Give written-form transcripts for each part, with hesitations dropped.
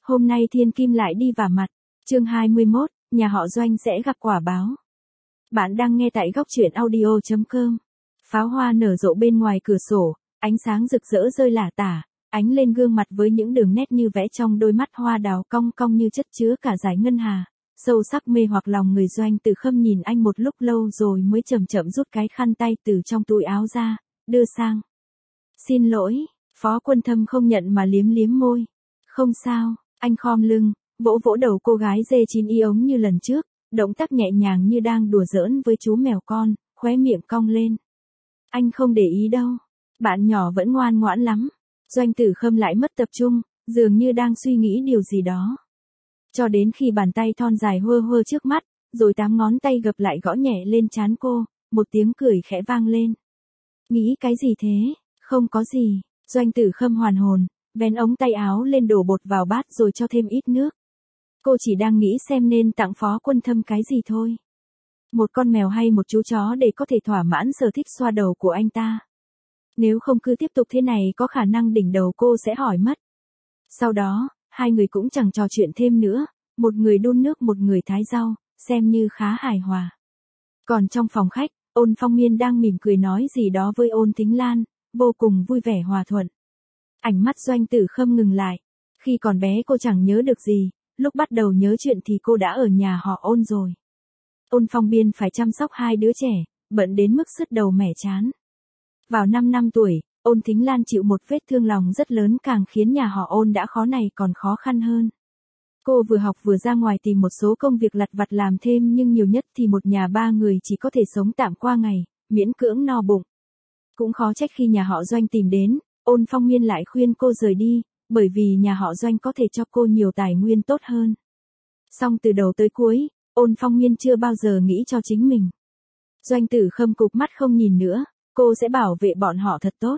Hôm nay thiên kim lại đi vả mặt. Chương 21, nhà họ Doanh sẽ gặp quả báo. Bạn đang nghe tại góc truyện audio.com. Pháo hoa nở rộ bên ngoài cửa sổ, ánh sáng rực rỡ rơi lả tả, ánh lên gương mặt với những đường nét như vẽ trong đôi mắt hoa đào cong cong như chất chứa cả dải ngân hà. Sâu sắc mê hoặc lòng người. Doanh Tử Khâm nhìn anh một lúc lâu rồi mới chậm chậm rút cái khăn tay từ trong túi áo ra, đưa sang. Xin lỗi, Phó Quân Thâm không nhận mà liếm liếm môi. Không sao, anh khom lưng, vỗ vỗ đầu cô gái dê chín y ống như lần trước, động tác nhẹ nhàng như đang đùa giỡn với chú mèo con, khóe miệng cong lên. Anh không để ý đâu, bạn nhỏ vẫn ngoan ngoãn lắm. Doanh Tử Khâm lại mất tập trung, dường như đang suy nghĩ điều gì đó. Cho đến khi bàn tay thon dài hơ hơ trước mắt, rồi 8 ngón tay gập lại gõ nhẹ lên trán cô, một tiếng cười khẽ vang lên. Nghĩ cái gì thế? Không có gì. Doanh Tử Khâm hoàn hồn, vén ống tay áo lên đổ bột vào bát rồi cho thêm ít nước. Cô chỉ đang nghĩ xem nên tặng Phó Quân Thâm cái gì thôi. Một con mèo hay một chú chó để có thể thỏa mãn sở thích xoa đầu của anh ta. Nếu không cứ tiếp tục thế này có khả năng đỉnh đầu cô sẽ hỏi mất. Sau đó, hai người cũng chẳng trò chuyện thêm nữa, một người đun nước một người thái rau, xem như khá hài hòa. Còn trong phòng khách, Ôn Phong Miên đang mỉm cười nói gì đó với Ôn Thính Lan, vô cùng vui vẻ hòa thuận. Ánh mắt Doanh Tử Khâm ngừng lại. Khi còn bé cô chẳng nhớ được gì, lúc bắt đầu nhớ chuyện thì cô đã ở nhà họ Ôn rồi. Ôn Phong Biên phải chăm sóc hai đứa trẻ, bận đến mức sứt đầu mẻ chán. Vào 5 năm tuổi, Ôn Thính Lan chịu một vết thương lòng rất lớn càng khiến nhà họ Ôn đã khó này còn khó khăn hơn. Cô vừa học vừa ra ngoài tìm một số công việc lặt vặt làm thêm nhưng nhiều nhất thì một nhà 3 người chỉ có thể sống tạm qua ngày, miễn cưỡng no bụng. Cũng khó trách khi nhà họ Doanh tìm đến, Ôn Phong Miên lại khuyên cô rời đi, bởi vì nhà họ Doanh có thể cho cô nhiều tài nguyên tốt hơn. Song từ đầu tới cuối, Ôn Phong Miên chưa bao giờ nghĩ cho chính mình. Doanh Tử Khâm cụp mắt không nhìn nữa, cô sẽ bảo vệ bọn họ thật tốt.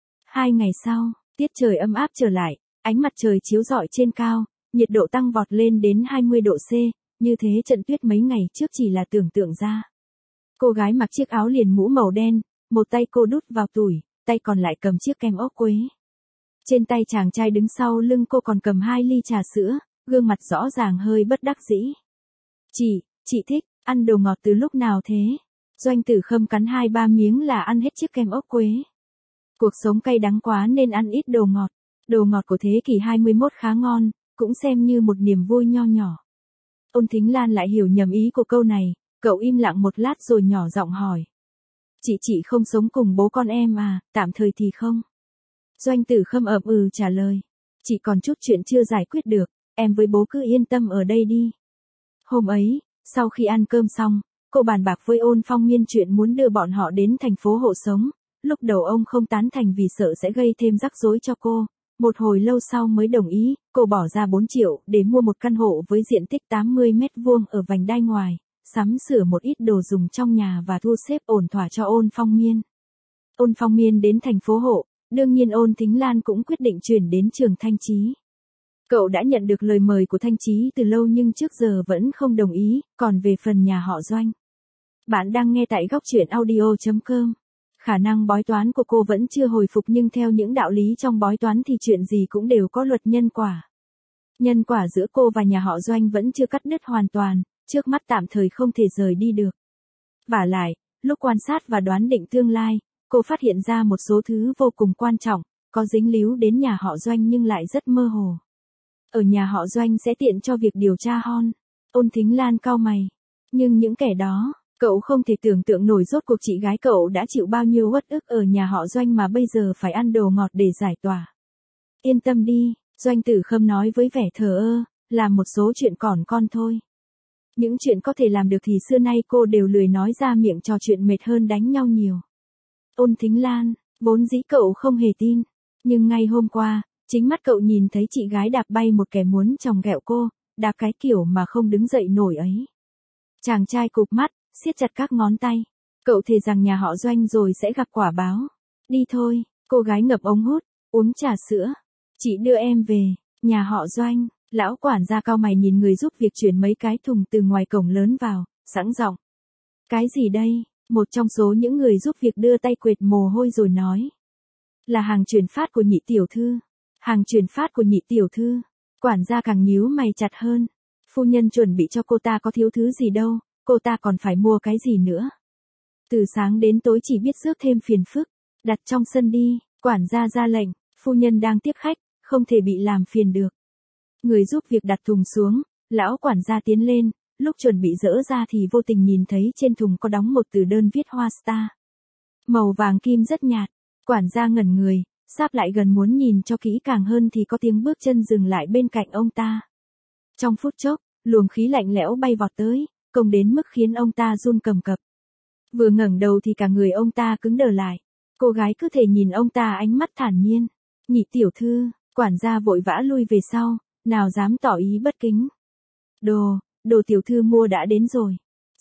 2 ngày sau, tiết trời ấm áp trở lại, ánh mặt trời chiếu rọi trên cao, nhiệt độ tăng vọt lên đến 20 độ C, như thế trận tuyết mấy ngày trước chỉ là tưởng tượng ra. Cô gái mặc chiếc áo liền mũ màu đen, một tay cô đút vào tủi, tay còn lại cầm chiếc kem ốc quế. Trên tay chàng trai đứng sau lưng cô còn cầm 2 ly trà sữa, gương mặt rõ ràng hơi bất đắc dĩ. Chị thích, ăn đồ ngọt từ lúc nào thế? Doanh Tử Khâm cắn 2-3 miếng là ăn hết chiếc kem ốc quế. Cuộc sống cay đắng quá nên ăn ít đồ ngọt. Đồ ngọt của thế kỷ 21 khá ngon, cũng xem như một niềm vui nho nhỏ. Ôn Thính Lan lại hiểu nhầm ý của câu này, cậu im lặng một lát rồi nhỏ giọng hỏi. Chị không sống cùng bố con em à, tạm thời thì không. Doanh Tử Khâm ậm ừ trả lời. Chỉ còn chút chuyện chưa giải quyết được, em với bố cứ yên tâm ở đây đi. Hôm ấy, sau khi ăn cơm xong, cô bàn bạc với Ôn Phong Miên chuyện muốn đưa bọn họ đến thành phố hộ sống. Lúc đầu ông không tán thành vì sợ sẽ gây thêm rắc rối cho cô. Một hồi lâu sau mới đồng ý, cô bỏ ra 4 triệu để mua một căn hộ với diện tích 80 mét vuông ở vành đai ngoài, sắm sửa một ít đồ dùng trong nhà và thu xếp ổn thỏa cho Ôn Phong Miên. Ôn Phong Miên đến thành phố hộ, đương nhiên Ôn Thính Lan cũng quyết định chuyển đến trường Thanh Chí. Cậu đã nhận được lời mời của Thanh Chí từ lâu nhưng trước giờ vẫn không đồng ý, còn về phần nhà họ Doanh. Bạn đang nghe tại góc truyện audio.com. Khả năng bói toán của cô vẫn chưa hồi phục nhưng theo những đạo lý trong bói toán thì chuyện gì cũng đều có luật nhân quả. Nhân quả giữa cô và nhà họ Doanh vẫn chưa cắt đứt hoàn toàn, trước mắt tạm thời không thể rời đi được. Vả lại, lúc quan sát và đoán định tương lai, cô phát hiện ra một số thứ vô cùng quan trọng, có dính líu đến nhà họ Doanh nhưng lại rất mơ hồ. Ở nhà họ Doanh sẽ tiện cho việc điều tra hon. Ôn Thính Lan cau mày. Nhưng những kẻ đó, cậu không thể tưởng tượng nổi rốt cuộc chị gái cậu đã chịu bao nhiêu uất ức ở nhà họ Doanh mà bây giờ phải ăn đồ ngọt để giải tỏa. Yên tâm đi, Doanh Tử Khâm nói với vẻ thờ ơ, làm một số chuyện còn con thôi. Những chuyện có thể làm được thì xưa nay cô đều lười nói ra miệng, trò chuyện mệt hơn đánh nhau nhiều. Ôn Thính Lan, vốn dĩ cậu không hề tin, nhưng ngay hôm qua, chính mắt cậu nhìn thấy chị gái đạp bay một kẻ muốn chòng ghẹo cô, đạp cái kiểu mà không đứng dậy nổi ấy. Chàng trai cụp mắt, siết chặt các ngón tay. Cậu thề rằng nhà họ Doanh rồi sẽ gặp quả báo. Đi thôi, cô gái ngậm ống hút, uống trà sữa. Chị đưa em về, nhà họ Doanh. Lão quản gia cau mày nhìn người giúp việc chuyển mấy cái thùng từ ngoài cổng lớn vào, sẵn giọng. Cái gì đây? Một trong số những người giúp việc đưa tay quệt mồ hôi rồi nói. Là hàng chuyển phát của nhị tiểu thư. Hàng chuyển phát của nhị tiểu thư. Quản gia càng nhíu mày chặt hơn. Phu nhân chuẩn bị cho cô ta có thiếu thứ gì đâu, cô ta còn phải mua cái gì nữa. Từ sáng đến tối chỉ biết rước thêm phiền phức, đặt trong sân đi, quản gia ra lệnh, phu nhân đang tiếp khách, không thể bị làm phiền được. Người giúp việc đặt thùng xuống, lão quản gia tiến lên, lúc chuẩn bị dỡ ra thì vô tình nhìn thấy trên thùng có đóng một từ đơn viết hoa star. Màu vàng kim rất nhạt, quản gia ngẩn người, sáp lại gần muốn nhìn cho kỹ càng hơn thì có tiếng bước chân dừng lại bên cạnh ông ta. Trong phút chốc, luồng khí lạnh lẽo bay vọt tới, công đến mức khiến ông ta run cầm cập. Vừa ngẩng đầu thì cả người ông ta cứng đờ lại. Cô gái cứ thể nhìn ông ta ánh mắt thản nhiên. Nhị tiểu thư, quản gia vội vã lui về sau, nào dám tỏ ý bất kính. Đồ tiểu thư mua đã đến rồi.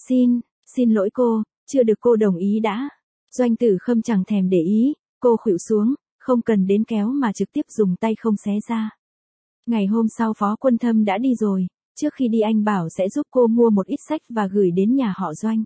Xin lỗi cô, chưa được cô đồng ý đã. Doanh Tử Khâm chẳng thèm để ý, cô khuỵu xuống, không cần đến kéo mà trực tiếp dùng tay không xé ra. Ngày hôm sau Phó Quân Thâm đã đi rồi, trước khi đi anh bảo sẽ giúp cô mua một ít sách và gửi đến nhà họ Doanh.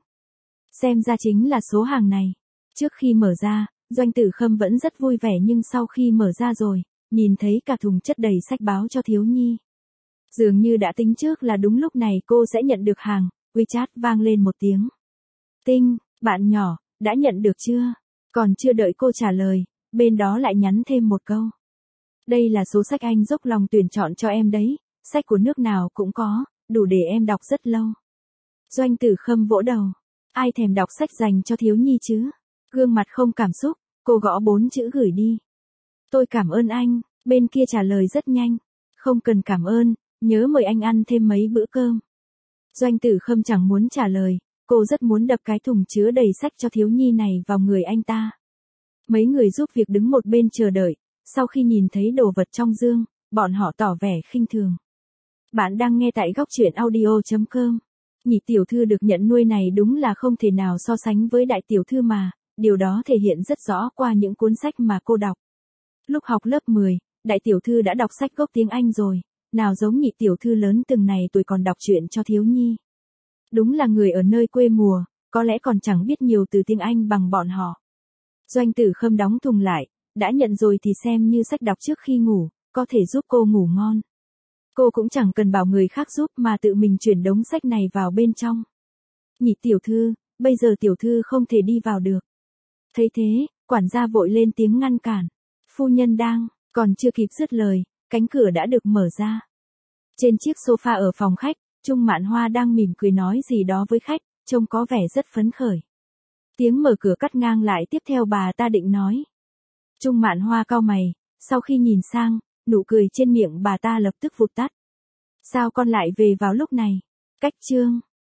Xem ra chính là số hàng này. Trước khi mở ra, Doanh Tử Khâm vẫn rất vui vẻ nhưng sau khi mở ra rồi, nhìn thấy cả thùng chất đầy sách báo cho thiếu nhi. Dường như đã tính trước là đúng lúc này cô sẽ nhận được hàng, WeChat vang lên một tiếng. Tinh, bạn nhỏ, đã nhận được chưa? Còn chưa đợi cô trả lời, bên đó lại nhắn thêm một câu. Đây là số sách anh dốc lòng tuyển chọn cho em đấy, sách của nước nào cũng có, đủ để em đọc rất lâu. Doanh Tử Khâm vỗ đầu. Ai thèm đọc sách dành cho thiếu nhi chứ? Gương mặt không cảm xúc, cô gõ 4 chữ gửi đi. Tôi cảm ơn anh, bên kia trả lời rất nhanh. Không cần cảm ơn, nhớ mời anh ăn thêm mấy bữa cơm. Doanh Tử Khâm chẳng muốn trả lời, cô rất muốn đập cái thùng chứa đầy sách cho thiếu nhi này vào người anh ta. Mấy người giúp việc đứng một bên chờ đợi, sau khi nhìn thấy đồ vật trong dương, bọn họ tỏ vẻ khinh thường. Bạn đang nghe tại góc truyện audio.com. Nhị tiểu thư được nhận nuôi này đúng là không thể nào so sánh với đại tiểu thư mà, điều đó thể hiện rất rõ qua những cuốn sách mà cô đọc. Lúc học lớp 10, đại tiểu thư đã đọc sách gốc tiếng Anh rồi, nào giống nhị tiểu thư lớn từng này tuổi còn đọc truyện cho thiếu nhi. Đúng là người ở nơi quê mùa, có lẽ còn chẳng biết nhiều từ tiếng Anh bằng bọn họ. Doanh Tử Khâm đóng thùng lại, đã nhận rồi thì xem như sách đọc trước khi ngủ, có thể giúp cô ngủ ngon. Cô cũng chẳng cần bảo người khác giúp mà tự mình chuyển đống sách này vào bên trong. Nhị tiểu thư, bây giờ tiểu thư không thể đi vào được. Thấy thế, quản gia vội lên tiếng ngăn cản. Phu nhân đang, còn chưa kịp dứt lời, cánh cửa đã được mở ra. Trên chiếc sofa ở phòng khách, Trung Mạn Hoa đang mỉm cười nói gì đó với khách, trông có vẻ rất phấn khởi. Tiếng mở cửa cắt ngang lại tiếp theo bà ta định nói. Trung Mạn Hoa cau mày, sau khi nhìn sang, nụ cười trên miệng bà ta lập tức vụt tắt. Sao con lại về vào lúc này? Cách chương.